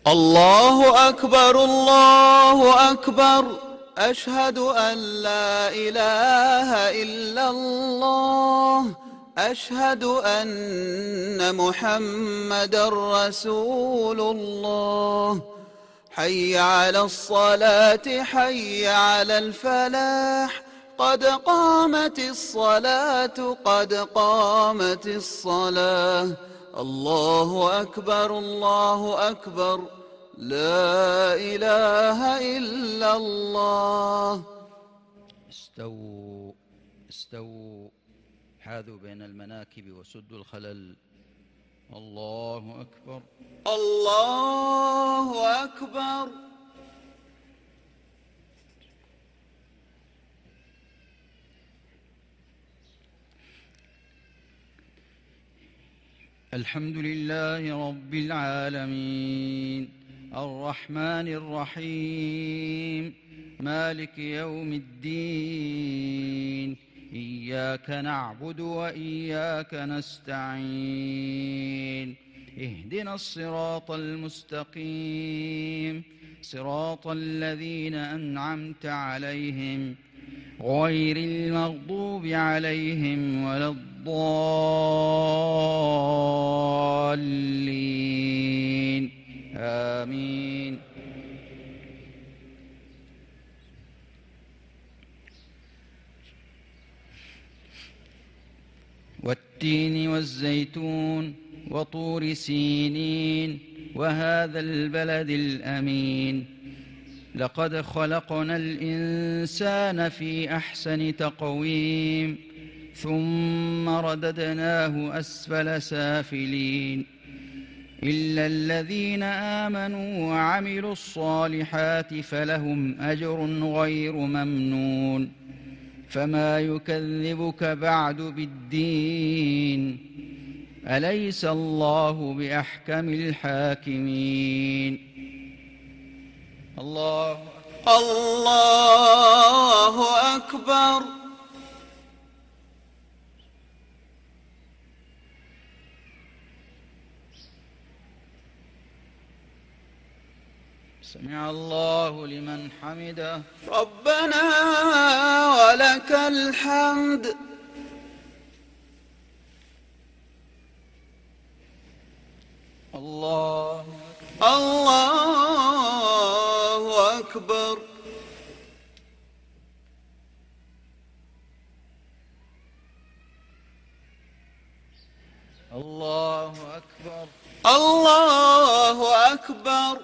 الله أكبر الله أكبر. أشهد أن لا إله إلا الله. أشهد أن محمدا رسول الله. حي على الصلاة حي على الفلاح. قد قامت الصلاة قد قامت الصلاة. الله أكبر الله أكبر. لا إله إلا الله. استووا استووا، حاذوا بين المناكب وسدوا الخلل. الله أكبر الله أكبر. الحمد لله رب العالمين، الرحمن الرحيم، مالك يوم الدين. إياك نعبد وإياك نستعين. اهدنا الصراط المستقيم، صراط الذين أنعمت عليهم غير المغضوب عليهم ولا الضالين. آمين. والتين والزيتون وطور سينين وهذا البلد الأمين. لقد خلقنا الإنسان في أحسن تقويم، ثم رددناه أسفل سافلين، إلا الذين آمنوا وعملوا الصالحات فلهم أجر غير ممنون. فما يكذبك بعد بالدين؟ أليس الله بأحكم الحاكمين؟ الله أكبر. سمع الله لمن حمده. ربنا ولك الحمد. الله أكبر. الله أكبر. الله أكبر.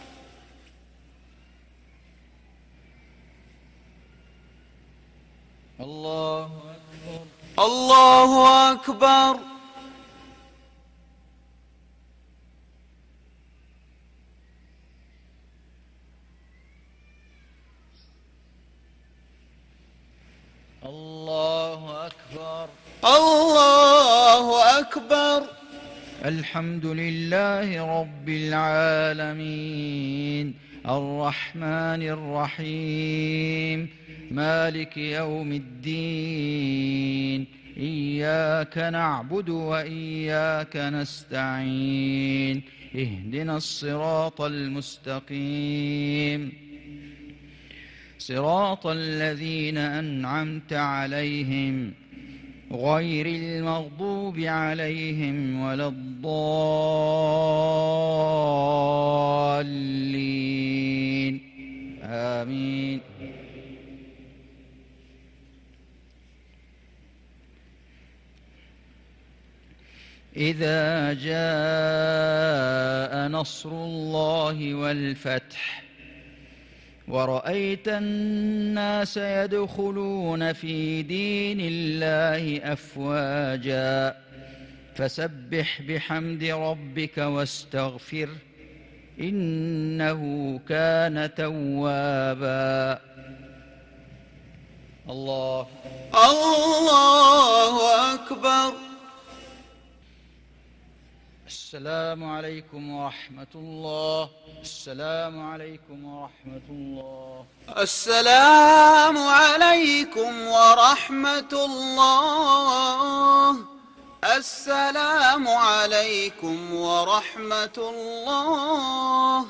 الله أكبر. الله أكبر. الله أكبر. الله أكبر. الحمد لله رب العالمين، الرحمن الرحيم، مالك يوم الدين. إياك نعبد وإياك نستعين. اهدنا الصراط المستقيم، صراط الذين أنعمت عليهم غير المغضوب عليهم ولا الضالين. آمين. إذا جاء نصر الله والفتح ورأيت الناس يدخلون في دين الله أفواجا فسبح بحمد ربك واستغفره إنه كان توابا. الله أكبر. السلام عليكم ورحمة الله. السلام عليكم ورحمة الله. السلام عليكم ورحمة الله. السلام عليكم ورحمة الله.